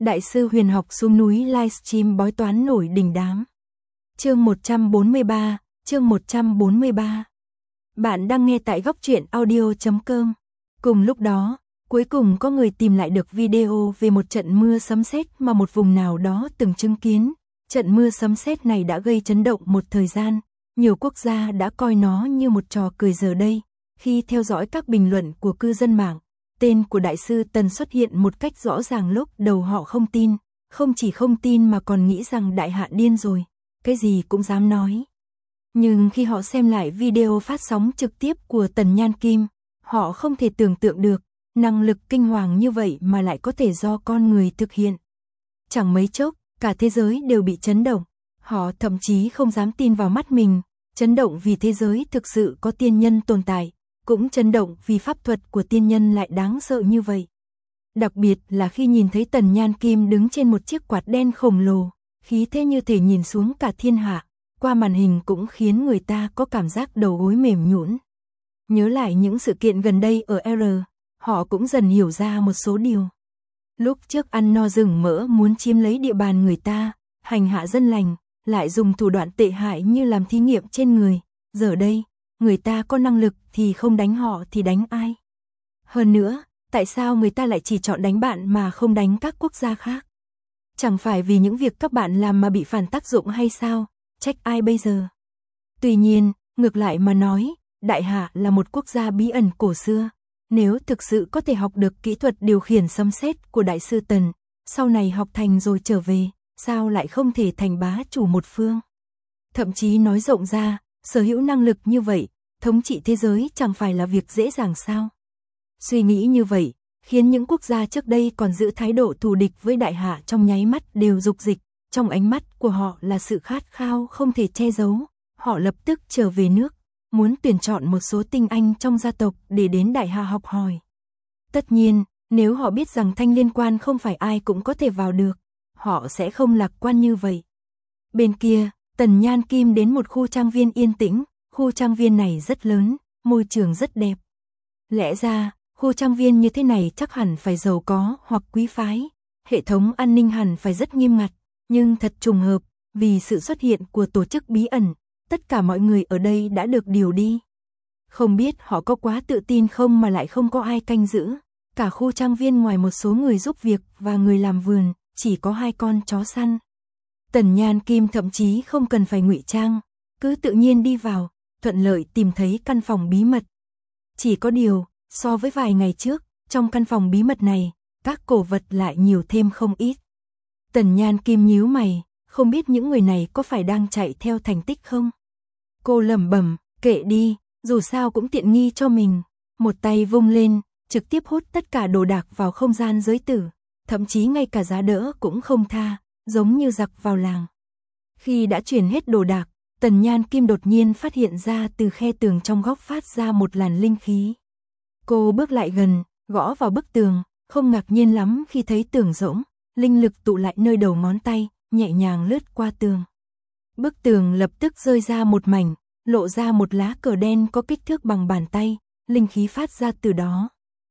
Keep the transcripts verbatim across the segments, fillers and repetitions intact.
Đại sư huyền học xuống núi livestream bói toán nổi đình đám. Chương một trăm bốn mươi ba, chương một trăm bốn mươi ba. Bạn đang nghe tại góc truyện audio chấm com. Cùng lúc đó, cuối cùng có người tìm lại được video về một trận mưa sấm sét mà một vùng nào đó từng chứng kiến. Trận mưa sấm sét này đã gây chấn động một thời gian, nhiều quốc gia đã coi nó như một trò cười giờ đây. Khi theo dõi các bình luận của cư dân mạng, tên của đại sư Tần xuất hiện một cách rõ ràng, lúc đầu họ không tin, không chỉ không tin mà còn nghĩ rằng đại hạ điên rồi, cái gì cũng dám nói. Nhưng khi họ xem lại video phát sóng trực tiếp của Tần Nhan Kim, họ không thể tưởng tượng được, năng lực kinh hoàng như vậy mà lại có thể do con người thực hiện. Chẳng mấy chốc, cả thế giới đều bị chấn động, họ thậm chí không dám tin vào mắt mình, chấn động vì thế giới thực sự có tiên nhân tồn tại, cũng chấn động vì pháp thuật của tiên nhân lại đáng sợ như vậy. Đặc biệt là khi nhìn thấy Tần Nhan Kim đứng trên một chiếc quạt đen khổng lồ, khí thế như thể nhìn xuống cả thiên hạ, qua màn hình cũng khiến người ta có cảm giác đầu gối mềm nhũn. Nhớ lại những sự kiện gần đây ở R, họ cũng dần hiểu ra một số điều. Lúc trước ăn no rừng mỡ muốn chiếm lấy địa bàn người ta, hành hạ dân lành, lại dùng thủ đoạn tệ hại như làm thí nghiệm trên người, giờ đây, người ta có năng lực thì không đánh họ thì đánh ai? Hơn nữa, tại sao người ta lại chỉ chọn đánh bạn mà không đánh các quốc gia khác? Chẳng phải vì những việc các bạn làm mà bị phản tác dụng hay sao? Trách ai bây giờ? Tuy nhiên, ngược lại mà nói, Đại Hạ là một quốc gia bí ẩn cổ xưa. Nếu thực sự có thể học được kỹ thuật điều khiển sấm sét của Đại sư Tần, sau này học thành rồi trở về, sao lại không thể thành bá chủ một phương? Thậm chí nói rộng ra, sở hữu năng lực như vậy, thống trị thế giới chẳng phải là việc dễ dàng sao? Suy nghĩ như vậy, khiến những quốc gia trước đây còn giữ thái độ thù địch với Đại Hạ trong nháy mắt đều dục dịch, trong ánh mắt của họ là sự khát khao không thể che giấu, họ lập tức trở về nước, muốn tuyển chọn một số tinh anh trong gia tộc để đến Đại Hạ học hỏi. Tất nhiên, nếu họ biết rằng Thanh Liên Quan không phải ai cũng có thể vào được, họ sẽ không lạc quan như vậy. Bên kia, Tần Nhan Kim đến một khu trang viên yên tĩnh, khu trang viên này rất lớn, môi trường rất đẹp. Lẽ ra, khu trang viên như thế này chắc hẳn phải giàu có hoặc quý phái, hệ thống an ninh hẳn phải rất nghiêm ngặt, nhưng thật trùng hợp, vì sự xuất hiện của tổ chức bí ẩn, tất cả mọi người ở đây đã được điều đi. Không biết họ có quá tự tin không mà lại không có ai canh giữ, cả khu trang viên ngoài một số người giúp việc và người làm vườn, chỉ có hai con chó săn. Tần Nhan Kim thậm chí không cần phải ngụy trang, cứ tự nhiên đi vào, thuận lợi tìm thấy căn phòng bí mật. Chỉ có điều, so với vài ngày trước, trong căn phòng bí mật này, các cổ vật lại nhiều thêm không ít. Tần Nhan Kim nhíu mày, không biết những người này có phải đang chạy theo thành tích không? Cô lẩm bẩm, kệ đi, dù sao cũng tiện nghi cho mình. Một tay vung lên, trực tiếp hút tất cả đồ đạc vào không gian giới tử, thậm chí ngay cả giá đỡ cũng không tha, giống như giặc vào làng. Khi đã chuyển hết đồ đạc, Tần Nhan Kim đột nhiên phát hiện ra từ khe tường trong góc phát ra một làn linh khí. Cô bước lại gần, gõ vào bức tường, không ngạc nhiên lắm khi thấy tường rỗng, linh lực tụ lại nơi đầu ngón tay, nhẹ nhàng lướt qua tường. Bức tường lập tức rơi ra một mảnh, lộ ra một lá cờ đen có kích thước bằng bàn tay, linh khí phát ra từ đó.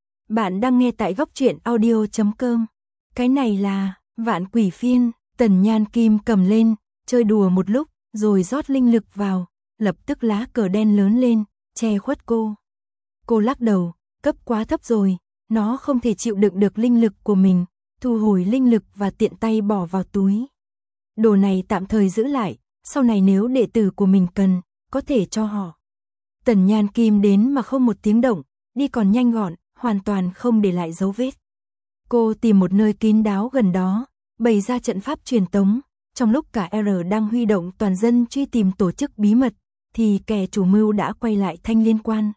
Bạn đang nghe tại góc truyện audio chấm com. Cái này là Vạn Quỷ Phiên. Tần Nhan Kim cầm lên, chơi đùa một lúc, rồi rót linh lực vào, lập tức lá cờ đen lớn lên, che khuất cô. Cô lắc đầu, cấp quá thấp rồi, nó không thể chịu đựng được linh lực của mình, thu hồi linh lực và tiện tay bỏ vào túi. Đồ này tạm thời giữ lại, sau này nếu đệ tử của mình cần, có thể cho họ. Tần Nhan Kim đến mà không một tiếng động, đi còn nhanh gọn, hoàn toàn không để lại dấu vết. Cô tìm một nơi kín đáo gần đó, bày ra trận pháp truyền tống, trong lúc cả R đang huy động toàn dân truy tìm tổ chức bí mật, thì kẻ chủ mưu đã quay lại Thanh Liên Quan.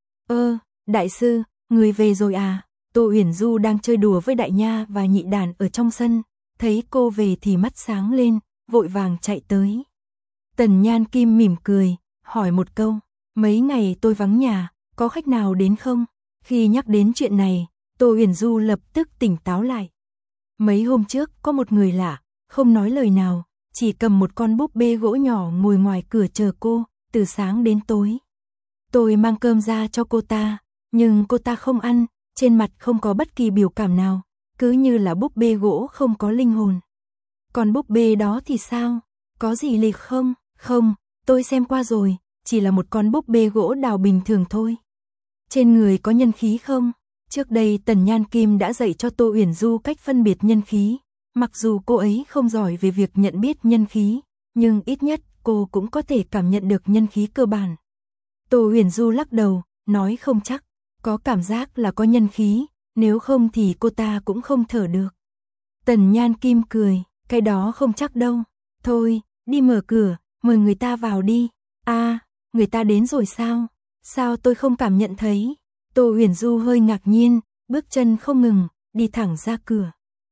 Ơ, đại sư, người về rồi à? Tô Uyển Du đang chơi đùa với Đại Nha và Nhị Đàn ở trong sân, thấy cô về thì mắt sáng lên, vội vàng chạy tới. Tần Nhan Kim mỉm cười, hỏi một câu, mấy ngày tôi vắng nhà, có khách nào đến không? Khi nhắc đến chuyện này, Tô Uyển Du lập tức tỉnh táo lại. Mấy hôm trước có một người lạ, không nói lời nào, chỉ cầm một con búp bê gỗ nhỏ ngồi ngoài cửa chờ cô, từ sáng đến tối. Tôi mang cơm ra cho cô ta, nhưng cô ta không ăn, trên mặt không có bất kỳ biểu cảm nào, cứ như là búp bê gỗ không có linh hồn. Còn búp bê đó thì sao? Có gì lịch không? Không, tôi xem qua rồi, chỉ là một con búp bê gỗ đào bình thường thôi. Trên người có nhân khí không? Trước đây Tần Nhan Kim đã dạy cho Tô Uyển Du cách phân biệt nhân khí. Mặc dù cô ấy không giỏi về việc nhận biết nhân khí, nhưng ít nhất cô cũng có thể cảm nhận được nhân khí cơ bản. Tô Uyển Du lắc đầu, nói không chắc, có cảm giác là có nhân khí, nếu không thì cô ta cũng không thở được. Tần Nhan Kim cười, cái đó không chắc đâu. Thôi, đi mở cửa, mời người ta vào đi. A, à, người ta đến rồi sao? Sao tôi không cảm nhận thấy? Tô Uyển Du hơi ngạc nhiên, bước chân không ngừng, đi thẳng ra cửa.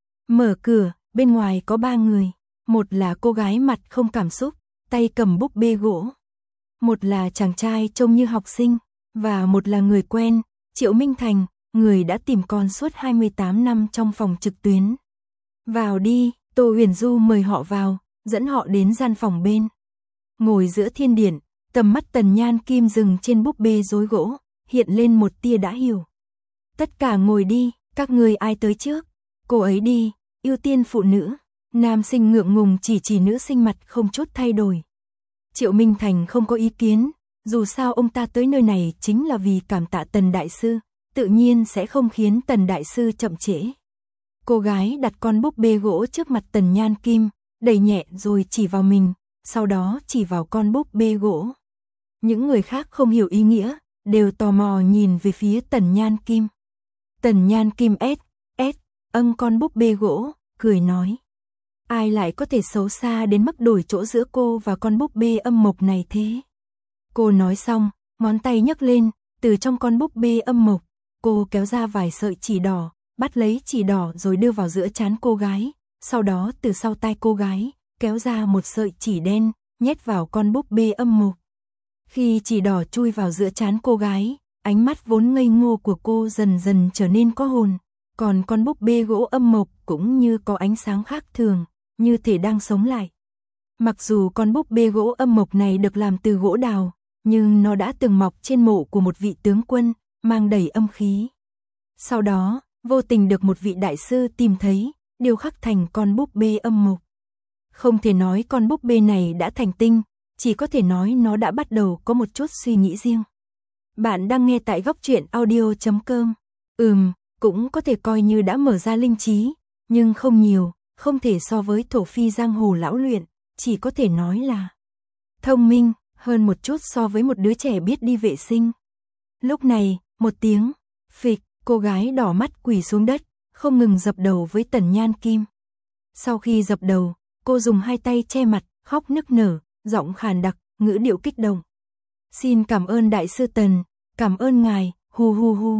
Mở cửa, bên ngoài có ba người. Một là cô gái mặt không cảm xúc, tay cầm búp bê gỗ. Một là chàng trai trông như học sinh, và một là người quen, Triệu Minh Thành, người đã tìm con suốt hai mươi tám năm trong phòng trực tuyến. Vào đi, Tô Uyển Du mời họ vào, dẫn họ đến gian phòng bên. Ngồi giữa thiên điện, tầm mắt Tần Nhan Kim dừng trên búp bê rối gỗ, hiện lên một tia đã hiểu. Tất cả ngồi đi, các người ai tới trước? Cô ấy đi, ưu tiên phụ nữ. Nam sinh ngượng ngùng chỉ chỉ nữ sinh mặt không chút thay đổi. Triệu Minh Thành không có ý kiến, dù sao ông ta tới nơi này chính là vì cảm tạ Tần Đại Sư, tự nhiên sẽ không khiến Tần Đại Sư chậm trễ. Cô gái đặt con búp bê gỗ trước mặt Tần Nhan Kim, đẩy nhẹ rồi chỉ vào mình, sau đó chỉ vào con búp bê gỗ. Những người khác không hiểu ý nghĩa, đều tò mò nhìn về phía Tần Nhan Kim. Tần Nhan Kim ét, ét, âng con búp bê gỗ, cười nói. Ai lại có thể xấu xa đến mức đổi chỗ giữa cô và con búp bê âm mộc này thế? Cô nói xong, ngón tay nhấc lên, từ trong con búp bê âm mộc, cô kéo ra vài sợi chỉ đỏ, bắt lấy chỉ đỏ rồi đưa vào giữa trán cô gái, sau đó từ sau tai cô gái, kéo ra một sợi chỉ đen, nhét vào con búp bê âm mộc. Khi chỉ đỏ chui vào giữa trán cô gái, ánh mắt vốn ngây ngô của cô dần dần trở nên có hồn, còn con búp bê gỗ âm mộc cũng như có ánh sáng khác thường, như thể đang sống lại. Mặc dù con búp bê gỗ âm mộc này được làm từ gỗ đào, nhưng nó đã từng mọc trên mộ của một vị tướng quân, mang đầy âm khí. Sau đó, vô tình được một vị đại sư tìm thấy, điêu khắc thành con búp bê âm mộc. Không thể nói con búp bê này đã thành tinh, chỉ có thể nói nó đã bắt đầu có một chút suy nghĩ riêng. Bạn đang nghe tại góc truyện audio chấm com. Ừm, cũng có thể coi như đã mở ra linh trí, nhưng không nhiều, không thể so với thổ phi giang hồ lão luyện, chỉ có thể nói là thông minh hơn một chút so với một đứa trẻ biết đi vệ sinh. Lúc này, một tiếng phịch, cô gái đỏ mắt quỳ xuống đất, không ngừng dập đầu với Tần Nhan Kim. Sau khi dập đầu, cô dùng hai tay che mặt, khóc nức nở, giọng khàn đặc, ngữ điệu kích động. Xin cảm ơn Đại sư Tần, cảm ơn ngài, hu hu hu.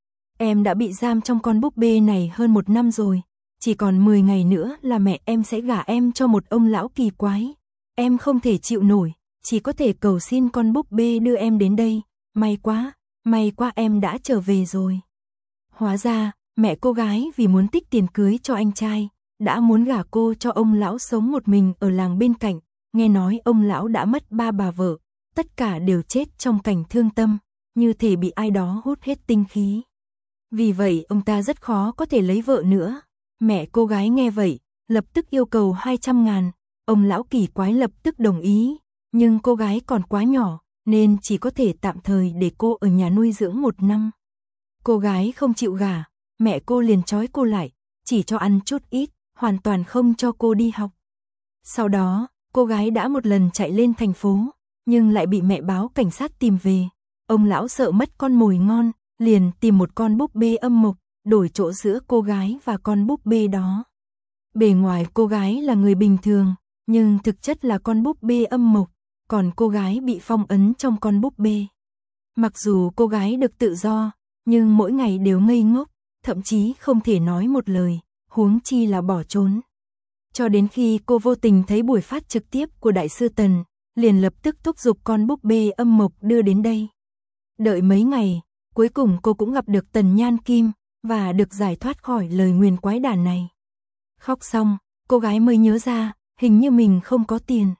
Em đã bị giam trong con búp bê này hơn một năm rồi, chỉ còn mười ngày nữa là mẹ em sẽ gả em cho một ông lão kỳ quái. Em không thể chịu nổi, chỉ có thể cầu xin con búp bê đưa em đến đây, may quá, may quá em đã trở về rồi. Hóa ra, mẹ cô gái vì muốn tích tiền cưới cho anh trai, đã muốn gả cô cho ông lão sống một mình ở làng bên cạnh, nghe nói ông lão đã mất ba bà vợ, tất cả đều chết trong cảnh thương tâm, như thể bị ai đó hút hết tinh khí. Vì vậy ông ta rất khó có thể lấy vợ nữa. Mẹ cô gái nghe vậy, lập tức yêu cầu hai trăm ngàn, ông lão kỳ quái lập tức đồng ý, nhưng cô gái còn quá nhỏ, nên chỉ có thể tạm thời để cô ở nhà nuôi dưỡng một năm. Cô gái không chịu gả, mẹ cô liền trói cô lại, chỉ cho ăn chút ít, hoàn toàn không cho cô đi học. Sau đó, cô gái đã một lần chạy lên thành phố, nhưng lại bị mẹ báo cảnh sát tìm về. Ông lão sợ mất con mồi ngon, liền tìm một con búp bê âm mộc, đổi chỗ giữa cô gái và con búp bê đó. Bề ngoài cô gái là người bình thường, nhưng thực chất là con búp bê âm mộc, còn cô gái bị phong ấn trong con búp bê. Mặc dù cô gái được tự do, nhưng mỗi ngày đều ngây ngốc, thậm chí không thể nói một lời, huống chi là bỏ trốn. Cho đến khi cô vô tình thấy buổi phát trực tiếp của Đại sư Tần, liền lập tức thúc giục con búp bê âm mộc đưa đến đây. Đợi mấy ngày, cuối cùng cô cũng gặp được Tần Nhan Kim, và được giải thoát khỏi lời nguyền quái đản này. Khóc xong, cô gái mới nhớ ra, hình như mình không có tiền.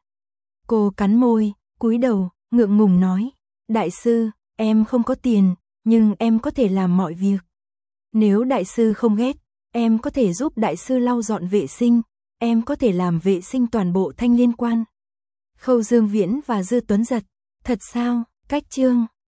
Cô cắn môi, cúi đầu, ngượng ngùng nói, Đại sư, em không có tiền, nhưng em có thể làm mọi việc. Nếu Đại sư không ghét, Em có thể giúp đại sư lau dọn vệ sinh, em có thể làm vệ sinh toàn bộ thanh liên quan. Khâu Dương Viễn và Dư Tuấn giật. Thật sao? Cách chương